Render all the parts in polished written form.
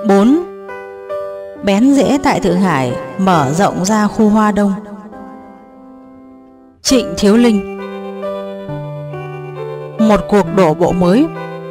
4. Bén rễ tại Thượng Hải, mở rộng ra khu Hoa Đông. Trịnh Thiếu Linh. Một cuộc đổ bộ mới.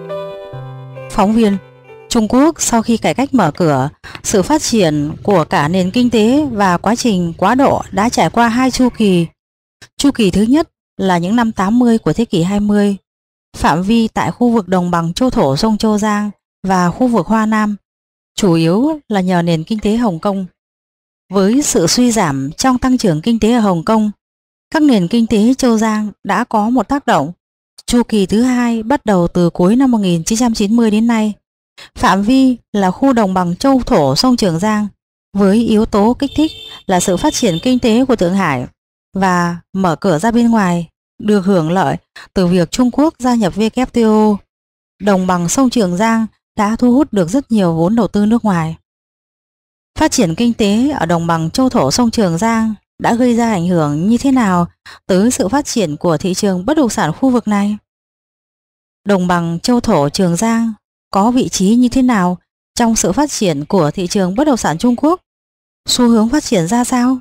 Phóng viên: Trung Quốc sau khi cải cách mở cửa, sự phát triển của cả nền kinh tế và quá trình quá độ đã trải qua hai chu kỳ. Chu kỳ thứ nhất là những năm 80 của thế kỷ 20, phạm vi tại khu vực đồng bằng châu thổ sông Châu Giang và khu vực Hoa Nam, chủ yếu là nhờ nền kinh tế Hồng Kông. Với sự suy giảm trong tăng trưởng kinh tế ở Hồng Kông, các nền kinh tế Châu Giang đã có một tác động. Chu kỳ thứ hai bắt đầu từ cuối năm 1990 đến nay. Phạm vi là khu đồng bằng châu thổ sông Trường Giang, với yếu tố kích thích là sự phát triển kinh tế của Thượng Hải và mở cửa ra bên ngoài, được hưởng lợi từ việc Trung Quốc gia nhập WTO. Đồng bằng sông Trường Giang đã thu hút được rất nhiều vốn đầu tư nước ngoài. Phát triển kinh tế ở đồng bằng châu thổ sông Trường Giang đã gây ra ảnh hưởng như thế nào tới sự phát triển của thị trường bất động sản khu vực này? Đồng bằng châu thổ Trường Giang có vị trí như thế nào trong sự phát triển của thị trường bất động sản Trung Quốc? Xu hướng phát triển ra sao?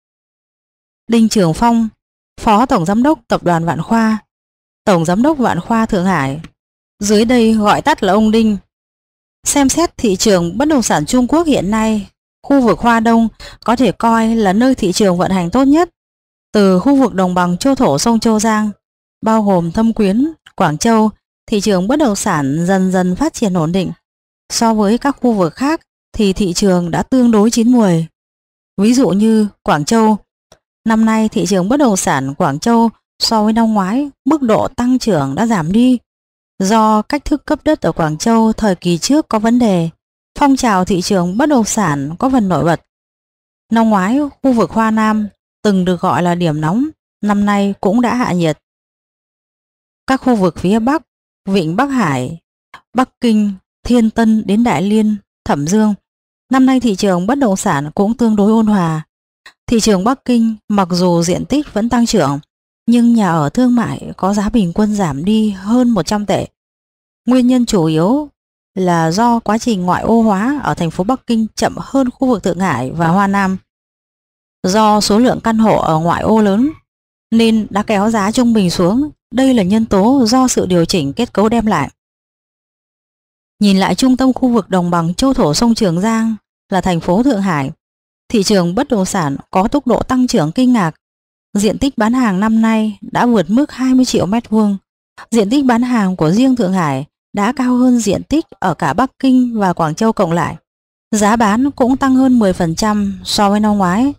Đinh Trường Phong, Phó Tổng Giám đốc Tập đoàn Vạn Khoa, Tổng Giám đốc Vạn Khoa Thượng Hải, dưới đây gọi tắt là ông Đinh. Xem xét thị trường bất động sản Trung Quốc hiện nay, khu vực Hoa Đông có thể coi là nơi thị trường vận hành tốt nhất. Từ khu vực đồng bằng châu thổ sông Châu Giang, bao gồm Thâm Quyến, Quảng Châu, thị trường bất động sản dần dần phát triển ổn định. So với các khu vực khác thì thị trường đã tương đối chín muồi. Ví dụ như Quảng Châu, năm nay thị trường bất động sản Quảng Châu so với năm ngoái mức độ tăng trưởng đã giảm đi. Do cách thức cấp đất ở Quảng Châu thời kỳ trước có vấn đề, phong trào thị trường bất động sản có phần nổi bật. Năm ngoái khu vực Hoa Nam từng được gọi là điểm nóng, năm nay cũng đã hạ nhiệt. Các khu vực phía Bắc, Vịnh Bắc Hải, Bắc Kinh, Thiên Tân đến Đại Liên, Thẩm Dương, năm nay thị trường bất động sản cũng tương đối ôn hòa. Thị trường Bắc Kinh mặc dù diện tích vẫn tăng trưởng, nhưng nhà ở thương mại có giá bình quân giảm đi hơn 100 tệ. Nguyên nhân chủ yếu là do quá trình ngoại ô hóa ở thành phố Bắc Kinh chậm hơn khu vực Thượng Hải và Hoa Nam. Do số lượng căn hộ ở ngoại ô lớn nên đã kéo giá trung bình xuống. Đây là nhân tố do sự điều chỉnh kết cấu đem lại. Nhìn lại trung tâm khu vực đồng bằng châu thổ sông Trường Giang là thành phố Thượng Hải, thị trường bất động sản có tốc độ tăng trưởng kinh ngạc. Diện tích bán hàng năm nay đã vượt mức 20 triệu mét vuông. Diện tích bán hàng của riêng Thượng Hải đã cao hơn diện tích ở cả Bắc Kinh và Quảng Châu cộng lại. Giá bán cũng tăng hơn 10% so với năm ngoái.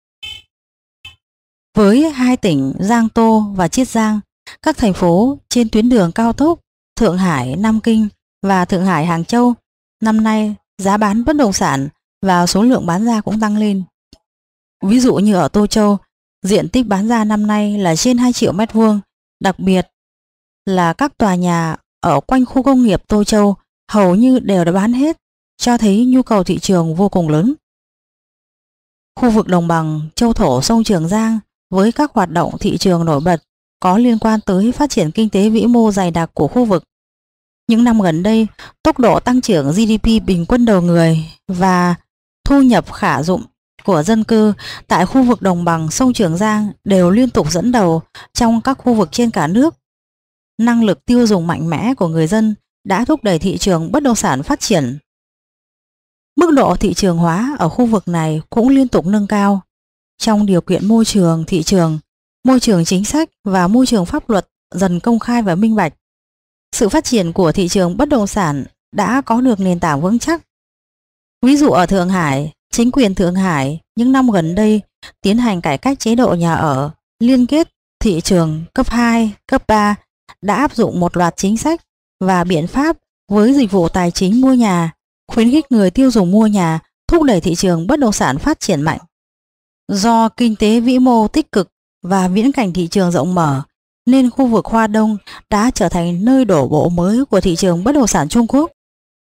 Với hai tỉnh Giang Tô và Chiết Giang, các thành phố trên tuyến đường cao tốc Thượng Hải Nam Kinh và Thượng Hải Hàng Châu, năm nay giá bán bất động sản và số lượng bán ra cũng tăng lên. Ví dụ như ở Tô Châu, diện tích bán ra năm nay là trên 2 triệu mét vuông, đặc biệt là các tòa nhà ở quanh khu công nghiệp Tô Châu hầu như đều đã bán hết, cho thấy nhu cầu thị trường vô cùng lớn. Khu vực đồng bằng châu thổ sông Trường Giang với các hoạt động thị trường nổi bật có liên quan tới phát triển kinh tế vĩ mô dày đặc của khu vực. Những năm gần đây, tốc độ tăng trưởng GDP bình quân đầu người và thu nhập khả dụng của dân cư tại khu vực đồng bằng sông Trường Giang đều liên tục dẫn đầu trong các khu vực trên cả nước. Năng lực tiêu dùng mạnh mẽ của người dân đã thúc đẩy thị trường bất động sản phát triển. Mức độ thị trường hóa ở khu vực này cũng liên tục nâng cao. Trong điều kiện môi trường thị trường, môi trường chính sách và môi trường pháp luật dần công khai và minh bạch, sự phát triển của thị trường bất động sản đã có được nền tảng vững chắc. Ví dụ ở Thượng Hải, chính quyền Thượng Hải những năm gần đây tiến hành cải cách chế độ nhà ở, liên kết thị trường cấp 2, cấp 3, đã áp dụng một loạt chính sách và biện pháp với dịch vụ tài chính mua nhà, khuyến khích người tiêu dùng mua nhà, thúc đẩy thị trường bất động sản phát triển mạnh. Do kinh tế vĩ mô tích cực và viễn cảnh thị trường rộng mở, nên khu vực Hoa Đông đã trở thành nơi đổ bộ mới của thị trường bất động sản Trung Quốc.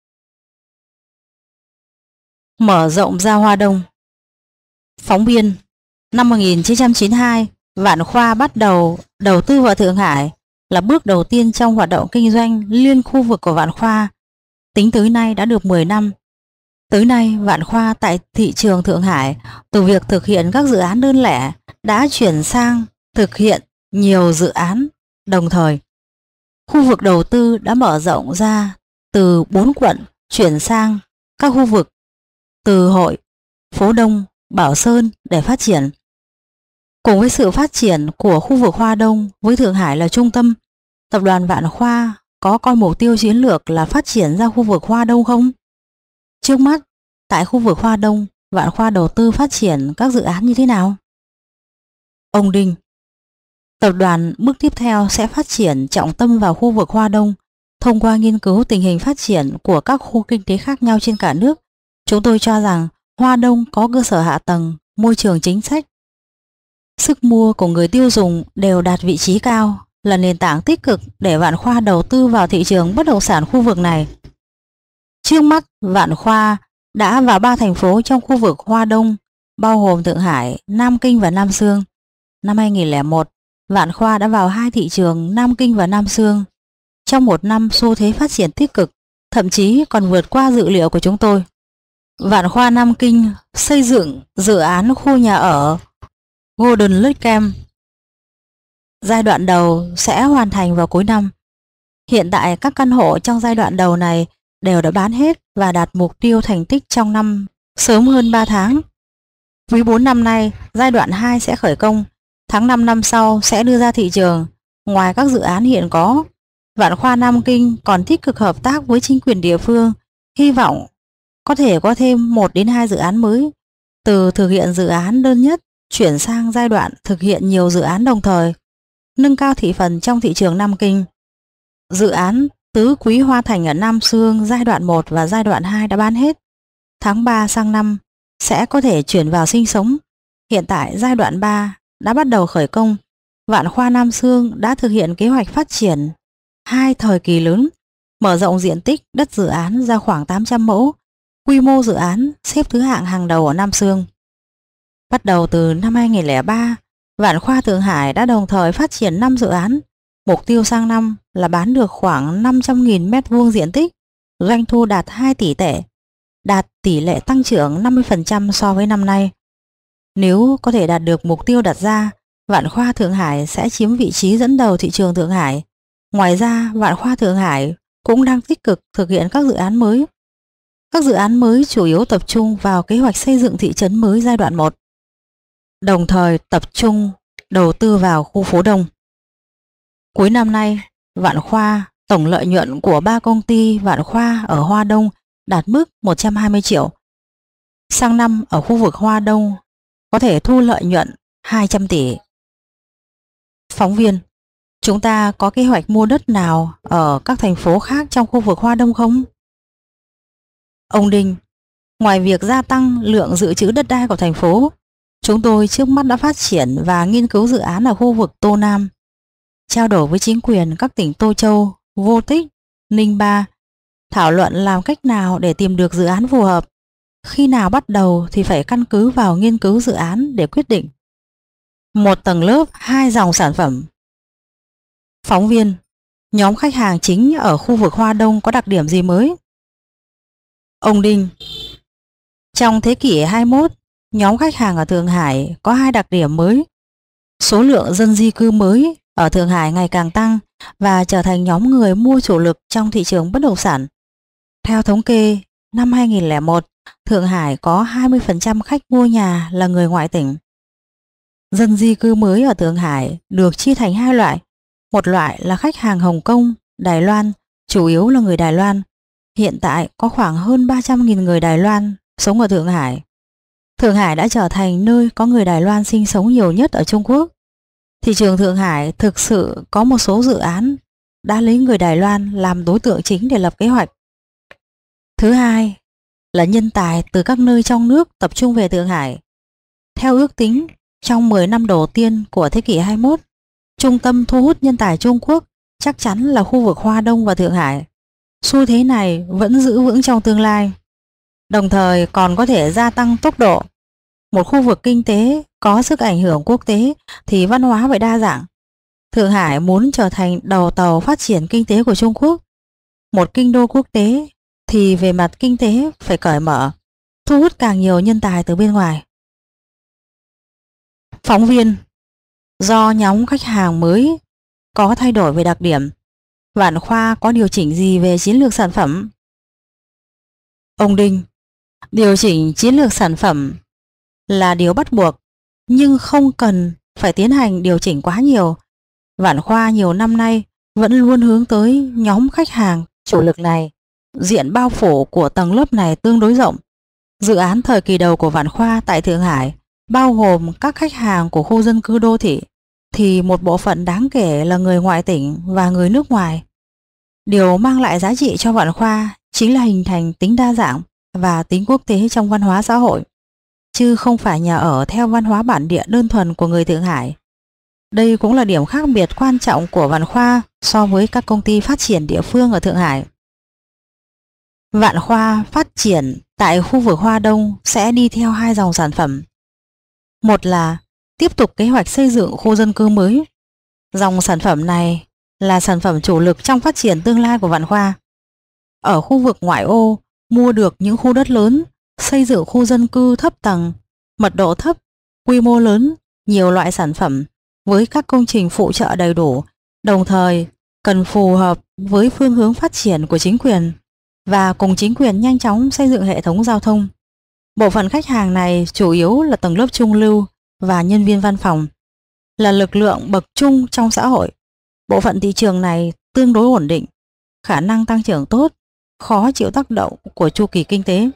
Mở rộng ra Hoa Đông. Phóng viên: Năm 1992, Vạn Khoa bắt đầu đầu tư vào Thượng Hải, là bước đầu tiên trong hoạt động kinh doanh liên khu vực của Vạn Khoa. Tính tới nay đã được 10 năm. Tới nay, Vạn Khoa tại thị trường Thượng Hải từ việc thực hiện các dự án đơn lẻ đã chuyển sang thực hiện nhiều dự án đồng thời. Khu vực đầu tư đã mở rộng ra từ 4 quận chuyển sang các khu vực Từ Hội, Phố Đông, Bảo Sơn để phát triển. Cùng với sự phát triển của khu vực Hoa Đông với Thượng Hải là trung tâm, tập đoàn Vạn Khoa có coi mục tiêu chiến lược là phát triển ra khu vực Hoa Đông không? Trước mắt, tại khu vực Hoa Đông, Vạn Khoa đầu tư phát triển các dự án như thế nào? Ông Đinh: Tập đoàn bước tiếp theo sẽ phát triển trọng tâm vào khu vực Hoa Đông thông qua nghiên cứu tình hình phát triển của các khu kinh tế khác nhau trên cả nước. Chúng tôi cho rằng Hoa Đông có cơ sở hạ tầng, môi trường chính sách, sức mua của người tiêu dùng đều đạt vị trí cao, là nền tảng tích cực để Vạn Khoa đầu tư vào thị trường bất động sản khu vực này. Trước mắt, Vạn Khoa đã vào 3 thành phố trong khu vực Hoa Đông, bao gồm Thượng Hải, Nam Kinh và Nam Xương. Năm 2001, Vạn Khoa đã vào 2 thị trường Nam Kinh và Nam Xương. Trong một năm xu thế phát triển tích cực, thậm chí còn vượt qua dự liệu của chúng tôi. Vạn Khoa Nam Kinh xây dựng dự án khu nhà ở Golden Lake Camp. Giai đoạn đầu sẽ hoàn thành vào cuối năm. Hiện tại các căn hộ trong giai đoạn đầu này đều đã bán hết và đạt mục tiêu thành tích trong năm sớm hơn 3 tháng. Quý 4 năm nay, giai đoạn 2 sẽ khởi công, tháng 5 năm sau sẽ đưa ra thị trường. Ngoài các dự án hiện có, Vạn Khoa Nam Kinh còn tích cực hợp tác với chính quyền địa phương, hy vọng có thể có thêm 1 đến 2 dự án mới, từ thực hiện dự án đơn nhất chuyển sang giai đoạn thực hiện nhiều dự án đồng thời, nâng cao thị phần trong thị trường Nam Kinh. Dự án Tứ Quý Hoa Thành ở Nam Xương giai đoạn 1 và giai đoạn 2 đã bán hết. Tháng 3 sang năm sẽ có thể chuyển vào sinh sống. Hiện tại giai đoạn 3 đã bắt đầu khởi công. Vạn Khoa Nam Xương đã thực hiện kế hoạch phát triển 2 thời kỳ lớn, mở rộng diện tích đất dự án ra khoảng 800 mẫu. Quy mô dự án xếp thứ hạng hàng đầu ở Nam Xương. Bắt đầu từ năm 2003, Vạn Khoa Thượng Hải đã đồng thời phát triển 5 dự án. Mục tiêu sang năm là bán được khoảng 500.000 m² diện tích, doanh thu đạt 2 tỷ tệ, đạt tỷ lệ tăng trưởng 50% so với năm nay. Nếu có thể đạt được mục tiêu đặt ra, Vạn Khoa Thượng Hải sẽ chiếm vị trí dẫn đầu thị trường Thượng Hải. Ngoài ra, Vạn Khoa Thượng Hải cũng đang tích cực thực hiện các dự án mới. Các dự án mới chủ yếu tập trung vào kế hoạch xây dựng thị trấn mới giai đoạn 1, đồng thời tập trung đầu tư vào khu phố Đông. Cuối năm nay, Vạn Khoa tổng lợi nhuận của 3 công ty Vạn Khoa ở Hoa Đông đạt mức 120 triệu. Sang năm ở khu vực Hoa Đông có thể thu lợi nhuận 200 tỷ. Phóng viên: Chúng ta có kế hoạch mua đất nào ở các thành phố khác trong khu vực Hoa Đông không? Ông Đinh: Ngoài việc gia tăng lượng dự trữ đất đai của thành phố, chúng tôi trước mắt đã phát triển và nghiên cứu dự án ở khu vực Tô Nam, trao đổi với chính quyền các tỉnh Tô Châu, Vô Tích, Ninh Ba, thảo luận làm cách nào để tìm được dự án phù hợp. Khi nào bắt đầu thì phải căn cứ vào nghiên cứu dự án để quyết định. 1 tầng lớp 2 dòng sản phẩm. Phóng viên: Nhóm khách hàng chính ở khu vực Hoa Đông có đặc điểm gì mới? Ông Đinh: Trong thế kỷ 21, nhóm khách hàng ở Thượng Hải có 2 đặc điểm mới. Số lượng dân di cư mới ở Thượng Hải ngày càng tăng và trở thành nhóm người mua chủ lực trong thị trường bất động sản. Theo thống kê, năm 2001, Thượng Hải có 20% khách mua nhà là người ngoại tỉnh. Dân di cư mới ở Thượng Hải được chia thành 2 loại. Một loại là khách hàng Hồng Kông, Đài Loan, chủ yếu là người Đài Loan. Hiện tại có khoảng hơn 300.000 người Đài Loan sống ở Thượng Hải. Thượng Hải đã trở thành nơi có người Đài Loan sinh sống nhiều nhất ở Trung Quốc. Thị trường Thượng Hải thực sự có một số dự án đã lấy người Đài Loan làm đối tượng chính để lập kế hoạch. Thứ hai là nhân tài từ các nơi trong nước tập trung về Thượng Hải. Theo ước tính, trong 10 năm đầu tiên của thế kỷ 21, trung tâm thu hút nhân tài Trung Quốc chắc chắn là khu vực Hoa Đông và Thượng Hải. Xu thế này vẫn giữ vững trong tương lai, đồng thời còn có thể gia tăng tốc độ. Một khu vực kinh tế có sức ảnh hưởng quốc tế thì văn hóa phải đa dạng. Thượng Hải muốn trở thành đầu tàu phát triển kinh tế của Trung Quốc, một kinh đô quốc tế thì về mặt kinh tế phải cởi mở, thu hút càng nhiều nhân tài từ bên ngoài. Phóng viên: do nhóm khách hàng mới có thay đổi về đặc điểm, Vạn Khoa có điều chỉnh gì về chiến lược sản phẩm? Ông Đinh: điều chỉnh chiến lược sản phẩm là điều bắt buộc, nhưng không cần phải tiến hành điều chỉnh quá nhiều. Vạn Khoa nhiều năm nay vẫn luôn hướng tới nhóm khách hàng chủ lực này. Diện bao phủ của tầng lớp này tương đối rộng. Dự án thời kỳ đầu của Vạn Khoa tại Thượng Hải bao gồm các khách hàng của khu dân cư đô thị, thì một bộ phận đáng kể là người ngoại tỉnh và người nước ngoài. Điều mang lại giá trị cho Vạn Khoa chính là hình thành tính đa dạng và tính quốc tế trong văn hóa xã hội, chứ không phải nhà ở theo văn hóa bản địa đơn thuần của người Thượng Hải. Đây cũng là điểm khác biệt quan trọng của Vạn Khoa so với các công ty phát triển địa phương ở Thượng Hải. Vạn Khoa phát triển tại khu vực Hoa Đông sẽ đi theo hai dòng sản phẩm. Một là tiếp tục kế hoạch xây dựng khu dân cư mới. Dòng sản phẩm này là sản phẩm chủ lực trong phát triển tương lai của Vạn Khoa. Ở khu vực ngoại ô, mua được những khu đất lớn, xây dựng khu dân cư thấp tầng, mật độ thấp, quy mô lớn, nhiều loại sản phẩm với các công trình phụ trợ đầy đủ, đồng thời cần phù hợp với phương hướng phát triển của chính quyền và cùng chính quyền nhanh chóng xây dựng hệ thống giao thông. Bộ phận khách hàng này chủ yếu là tầng lớp trung lưu và nhân viên văn phòng, là lực lượng bậc trung trong xã hội. Bộ phận thị trường này tương đối ổn định, khả năng tăng trưởng tốt, khó chịu tác động của chu kỳ kinh tế.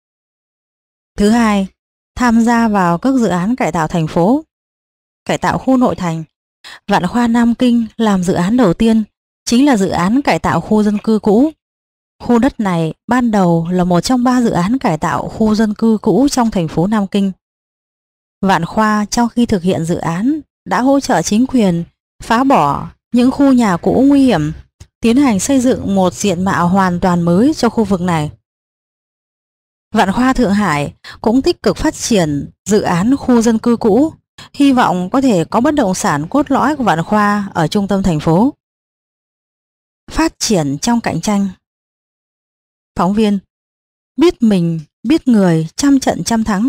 Thứ hai, tham gia vào các dự án cải tạo thành phố, cải tạo khu nội thành. Vạn Khoa Nam Kinh làm dự án đầu tiên chính là dự án cải tạo khu dân cư cũ. Khu đất này ban đầu là một trong 3 dự án cải tạo khu dân cư cũ trong thành phố Nam Kinh. Vạn Khoa trong khi thực hiện dự án đã hỗ trợ chính quyền phá bỏ những khu nhà cũ nguy hiểm, tiến hành xây dựng một diện mạo hoàn toàn mới cho khu vực này. Vạn Khoa Thượng Hải cũng tích cực phát triển dự án khu dân cư cũ, hy vọng có thể có bất động sản cốt lõi của Vạn Khoa ở trung tâm thành phố. Phát triển trong cạnh tranh. Phóng viên: biết mình, biết người, trăm trận trăm thắng.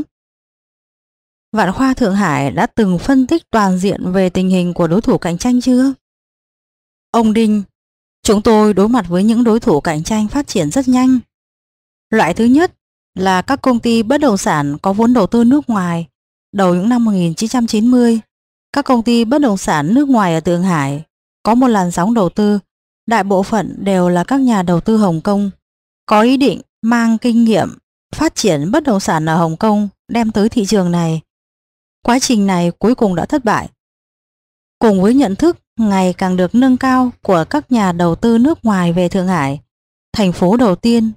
Vạn Khoa Thượng Hải đã từng phân tích toàn diện về tình hình của đối thủ cạnh tranh chưa? Ông Đinh: chúng tôi đối mặt với những đối thủ cạnh tranh phát triển rất nhanh. Loại thứ nhất là các công ty bất động sản có vốn đầu tư nước ngoài. Đầu những năm 1990, các công ty bất động sản nước ngoài ở Thượng Hải có một làn sóng đầu tư, đại bộ phận đều là các nhà đầu tư Hồng Kông, có ý định mang kinh nghiệm phát triển bất động sản ở Hồng Kông đem tới thị trường này. Quá trình này cuối cùng đã thất bại. Cùng với nhận thức ngày càng được nâng cao của các nhà đầu tư nước ngoài về Thượng Hải, thành phố đầu tiên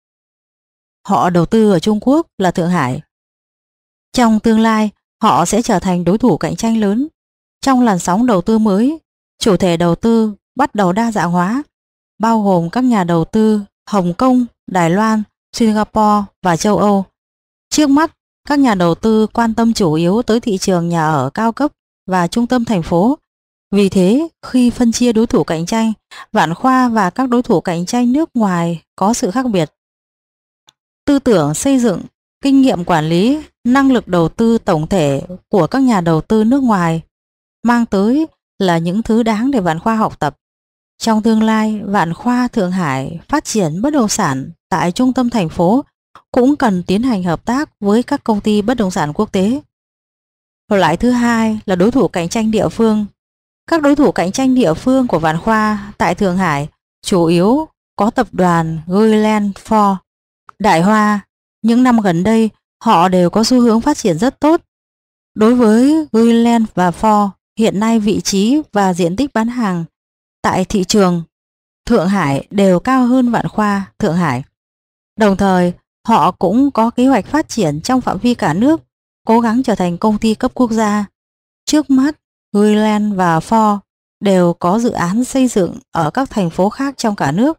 họ đầu tư ở Trung Quốc là Thượng Hải. Trong tương lai, họ sẽ trở thành đối thủ cạnh tranh lớn. Trong làn sóng đầu tư mới, chủ thể đầu tư bắt đầu đa dạng hóa, bao gồm các nhà đầu tư Hồng Kông, Đài Loan, Singapore và châu Âu. Trước mắt, các nhà đầu tư quan tâm chủ yếu tới thị trường nhà ở cao cấp và trung tâm thành phố. Vì thế, khi phân chia đối thủ cạnh tranh, Vạn Khoa và các đối thủ cạnh tranh nước ngoài có sự khác biệt. Tư tưởng xây dựng, kinh nghiệm quản lý, năng lực đầu tư tổng thể của các nhà đầu tư nước ngoài mang tới là những thứ đáng để Vạn Khoa học tập. Trong tương lai, Vạn Khoa Thượng Hải phát triển bất động sản tại trung tâm thành phố cũng cần tiến hành hợp tác với các công ty bất động sản quốc tế. Loại thứ hai là đối thủ cạnh tranh địa phương. Các đối thủ cạnh tranh địa phương của Vạn Khoa tại Thượng Hải chủ yếu có tập đoàn Guiland Ford, Đại Hoa. Những năm gần đây, họ đều có xu hướng phát triển rất tốt. Đối với Guiland và Ford, hiện nay vị trí và diện tích bán hàng tại thị trường Thượng Hải đều cao hơn Vạn Khoa Thượng Hải. Đồng thời, họ cũng có kế hoạch phát triển trong phạm vi cả nước, cố gắng trở thành công ty cấp quốc gia. Trước mắt, Guiland và Ford đều có dự án xây dựng ở các thành phố khác trong cả nước.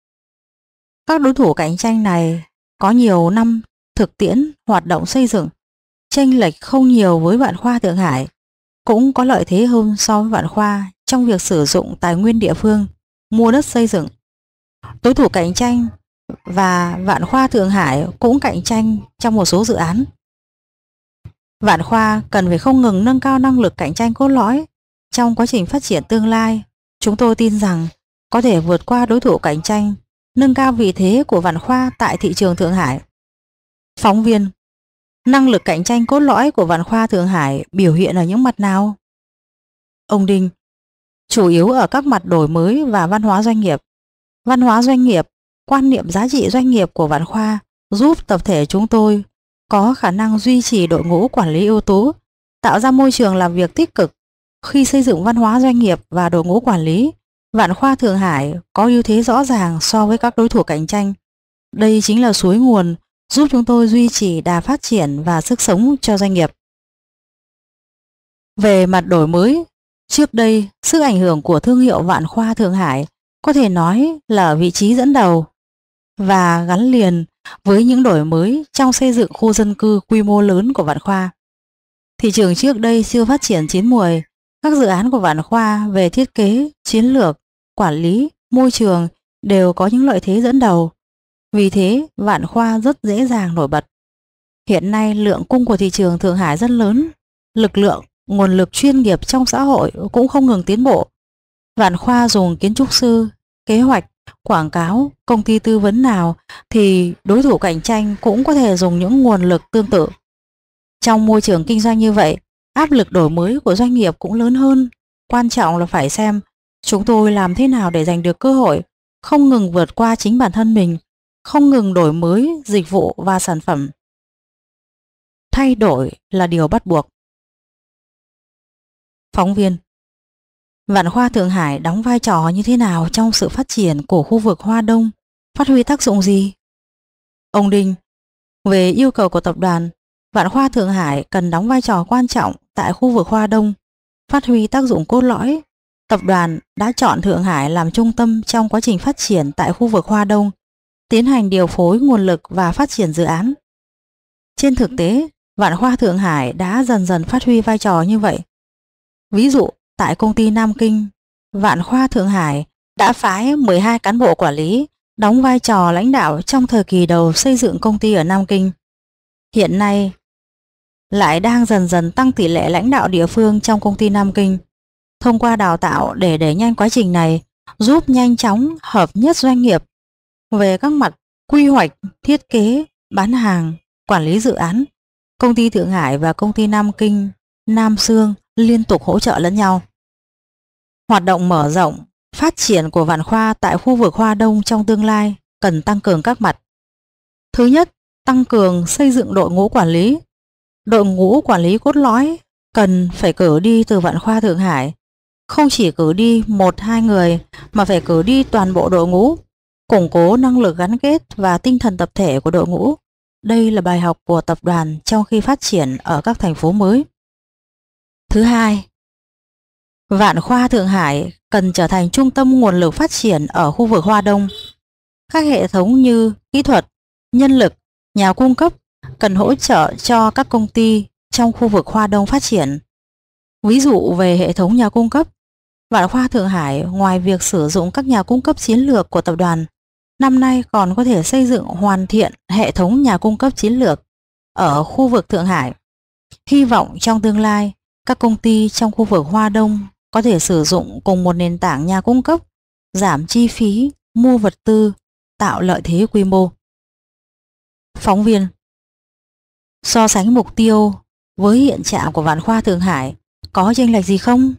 Các đối thủ cạnh tranh này có nhiều năm thực tiễn hoạt động xây dựng, chênh lệch không nhiều với Vạn Khoa Thượng Hải, cũng có lợi thế hơn so với Vạn Khoa trong việc sử dụng tài nguyên địa phương, mua đất xây dựng. Đối thủ cạnh tranh và Vạn Khoa Thượng Hải cũng cạnh tranh trong một số dự án. Vạn Khoa cần phải không ngừng nâng cao năng lực cạnh tranh cốt lõi trong quá trình phát triển tương lai. Chúng tôi tin rằng có thể vượt qua đối thủ cạnh tranh, nâng cao vị thế của Vạn Khoa tại thị trường Thượng Hải. Phóng viên: năng lực cạnh tranh cốt lõi của Vạn Khoa Thượng Hải biểu hiện ở những mặt nào? Ông Đinh: chủ yếu ở các mặt đổi mới và văn hóa doanh nghiệp. Văn hóa doanh nghiệp, quan niệm giá trị doanh nghiệp của Vạn Khoa giúp tập thể chúng tôi có khả năng duy trì đội ngũ quản lý ưu tú, tạo ra môi trường làm việc tích cực. Khi xây dựng văn hóa doanh nghiệp và đội ngũ quản lý, Vạn Khoa Thượng Hải có ưu thế rõ ràng so với các đối thủ cạnh tranh. Đây chính là suối nguồn giúp chúng tôi duy trì đà phát triển và sức sống cho doanh nghiệp. Về mặt đổi mới, trước đây sức ảnh hưởng của thương hiệu Vạn Khoa Thượng Hải có thể nói là ở vị trí dẫn đầu và gắn liền với những đổi mới trong xây dựng khu dân cư quy mô lớn của Vạn Khoa. Thị trường trước đây chưa phát triển chín muồi, các dự án của Vạn Khoa về thiết kế, chiến lược, quản lý, môi trường đều có những lợi thế dẫn đầu. Vì thế, Vạn Khoa rất dễ dàng nổi bật. Hiện nay lượng cung của thị trường Thượng Hải rất lớn, lực lượng, nguồn lực chuyên nghiệp trong xã hội cũng không ngừng tiến bộ. Vạn Khoa dùng kiến trúc sư, kế hoạch, quảng cáo, công ty tư vấn nào thì đối thủ cạnh tranh cũng có thể dùng những nguồn lực tương tự. Trong môi trường kinh doanh như vậy, áp lực đổi mới của doanh nghiệp cũng lớn hơn. Quan trọng là phải xem chúng tôi làm thế nào để giành được cơ hội, không ngừng vượt qua chính bản thân mình, không ngừng đổi mới dịch vụ và sản phẩm. Thay đổi là điều bắt buộc. Phóng viên: Vạn Khoa Thượng Hải đóng vai trò như thế nào trong sự phát triển của khu vực Hoa Đông, phát huy tác dụng gì? Ông Đinh: về yêu cầu của tập đoàn, Vạn Khoa Thượng Hải cần đóng vai trò quan trọng tại khu vực Hoa Đông, phát huy tác dụng cốt lõi. Tập đoàn đã chọn Thượng Hải làm trung tâm trong quá trình phát triển tại khu vực Hoa Đông, tiến hành điều phối nguồn lực và phát triển dự án. Trên thực tế, Vạn Khoa Thượng Hải đã dần dần phát huy vai trò như vậy. Ví dụ, tại công ty Nam Kinh, Vạn Khoa Thượng Hải đã phái 12 cán bộ quản lý đóng vai trò lãnh đạo trong thời kỳ đầu xây dựng công ty ở Nam Kinh. Hiện nay, lại đang dần dần tăng tỷ lệ lãnh đạo địa phương trong công ty Nam Kinh. Thông qua đào tạo để đẩy nhanh quá trình này, giúp nhanh chóng hợp nhất doanh nghiệp về các mặt quy hoạch, thiết kế, bán hàng, quản lý dự án. Công ty Thượng Hải và công ty Nam Kinh, Nam Sương liên tục hỗ trợ lẫn nhau. Hoạt động mở rộng, phát triển của Vạn Khoa tại khu vực Hoa Đông trong tương lai cần tăng cường các mặt. Thứ nhất, tăng cường xây dựng đội ngũ quản lý. Đội ngũ quản lý cốt lõi cần phải cử đi từ Vạn Khoa Thượng Hải. Không chỉ cử đi 1-2 người mà phải cử đi toàn bộ đội ngũ, củng cố năng lực gắn kết và tinh thần tập thể của đội ngũ. Đây là bài học của tập đoàn trong khi phát triển ở các thành phố mới. Thứ hai, Vạn Khoa Thượng Hải cần trở thành trung tâm nguồn lực phát triển ở khu vực Hoa Đông. Các hệ thống như kỹ thuật, nhân lực, nhà cung cấp cần hỗ trợ cho các công ty trong khu vực Hoa Đông phát triển. Ví dụ về hệ thống nhà cung cấp, Vạn Khoa Thượng Hải ngoài việc sử dụng các nhà cung cấp chiến lược của tập đoàn, năm nay còn có thể xây dựng hoàn thiện hệ thống nhà cung cấp chiến lược ở khu vực Thượng Hải. Hy vọng trong tương lai, các công ty trong khu vực Hoa Đông có thể sử dụng cùng một nền tảng nhà cung cấp, giảm chi phí, mua vật tư, tạo lợi thế quy mô. Phóng viên: so sánh mục tiêu với hiện trạng của Vạn Khoa Thượng Hải có chênh lệch gì không?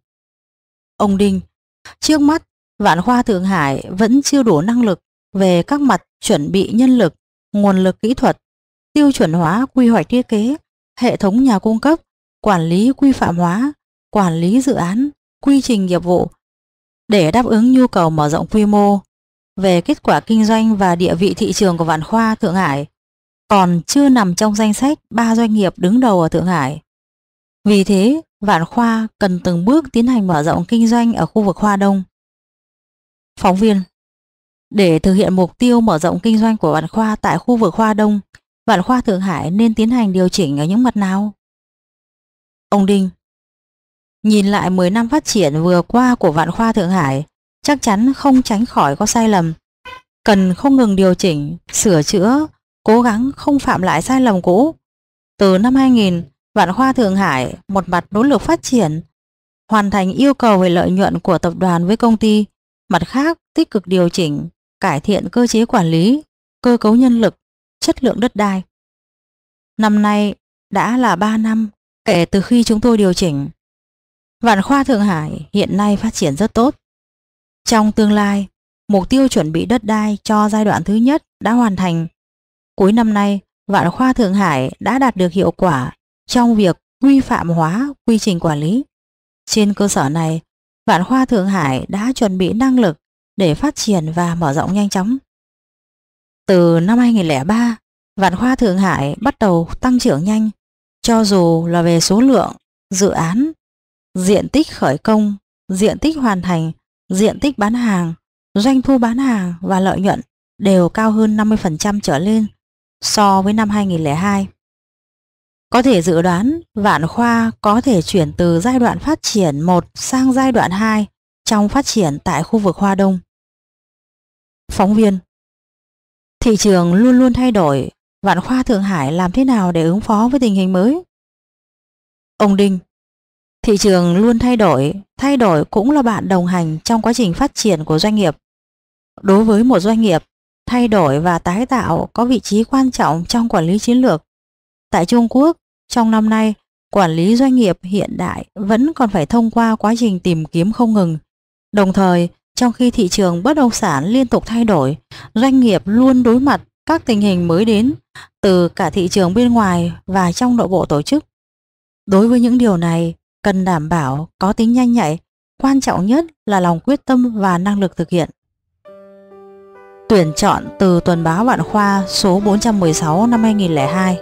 Ông Đinh: trước mắt, Vạn Khoa Thượng Hải vẫn chưa đủ năng lực về các mặt chuẩn bị nhân lực, nguồn lực kỹ thuật, tiêu chuẩn hóa quy hoạch thiết kế, hệ thống nhà cung cấp, quản lý quy phạm hóa, quản lý dự án, quy trình nghiệp vụ để đáp ứng nhu cầu mở rộng quy mô. Về kết quả kinh doanh và địa vị thị trường của Vạn Khoa Thượng Hải còn chưa nằm trong danh sách 3 doanh nghiệp đứng đầu ở Thượng Hải. Vì thế, Vạn Khoa cần từng bước tiến hành mở rộng kinh doanh ở khu vực Hoa Đông. Phóng viên: để thực hiện mục tiêu mở rộng kinh doanh của Vạn Khoa tại khu vực Hoa Đông, Vạn Khoa Thượng Hải nên tiến hành điều chỉnh ở những mặt nào? Ông Đinh: nhìn lại 10 năm phát triển vừa qua của Vạn Khoa Thượng Hải, chắc chắn không tránh khỏi có sai lầm. cần không ngừng điều chỉnh, sửa chữa, cố gắng không phạm lại sai lầm cũ. Từ năm 2000, Vạn Khoa Thượng Hải một mặt nỗ lực phát triển, hoàn thành yêu cầu về lợi nhuận của tập đoàn với công ty, mặt khác tích cực điều chỉnh, cải thiện cơ chế quản lý, cơ cấu nhân lực, chất lượng đất đai. Năm nay đã là 3 năm kể từ khi chúng tôi điều chỉnh. Vạn Khoa Thượng Hải hiện nay phát triển rất tốt. Trong tương lai, mục tiêu chuẩn bị đất đai cho giai đoạn thứ nhất đã hoàn thành. Cuối năm nay, Vạn Khoa Thượng Hải đã đạt được hiệu quả trong việc quy phạm hóa quy trình quản lý. Trên cơ sở này, Vạn Khoa Thượng Hải đã chuẩn bị năng lực để phát triển và mở rộng nhanh chóng. Từ năm 2003, Vạn Khoa Thượng Hải bắt đầu tăng trưởng nhanh, cho dù là về số lượng, dự án, diện tích khởi công, diện tích hoàn thành, diện tích bán hàng, doanh thu bán hàng và lợi nhuận đều cao hơn 50% trở lên so với năm 2002. Có thể dự đoán Vạn Khoa có thể chuyển từ giai đoạn phát triển 1 sang giai đoạn 2 trong phát triển tại khu vực Hoa Đông. Phóng viên: thị trường luôn luôn thay đổi, Vạn Khoa Thượng Hải làm thế nào để ứng phó với tình hình mới? Ông Đinh: thị trường luôn thay đổi cũng là bạn đồng hành trong quá trình phát triển của doanh nghiệp. Đối với một doanh nghiệp, thay đổi và tái tạo có vị trí quan trọng trong quản lý chiến lược. Tại Trung Quốc, trong năm nay, quản lý doanh nghiệp hiện đại vẫn còn phải thông qua quá trình tìm kiếm không ngừng. Đồng thời, trong khi thị trường bất động sản liên tục thay đổi, doanh nghiệp luôn đối mặt các tình hình mới đến từ cả thị trường bên ngoài và trong nội bộ tổ chức. Đối với những điều này, cần đảm bảo có tính nhanh nhạy, quan trọng nhất là lòng quyết tâm và năng lực thực hiện. Tuyển chọn từ tuần báo Vạn Khoa số 416 năm 2002.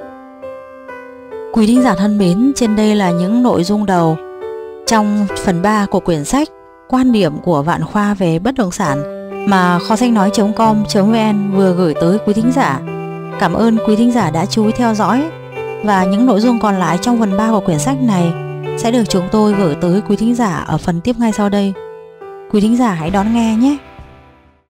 Quý thính giả thân mến, trên đây là những nội dung đầu trong phần 3 của quyển sách Quan điểm của Vạn Khoa về bất động sản mà kho sách nói.com.vn vừa gửi tới quý thính giả. Cảm ơn quý thính giả đã chú ý theo dõi, và những nội dung còn lại trong phần 3 của quyển sách này sẽ được chúng tôi gửi tới quý thính giả ở phần tiếp ngay sau đây. Quý thính giả hãy đón nghe nhé.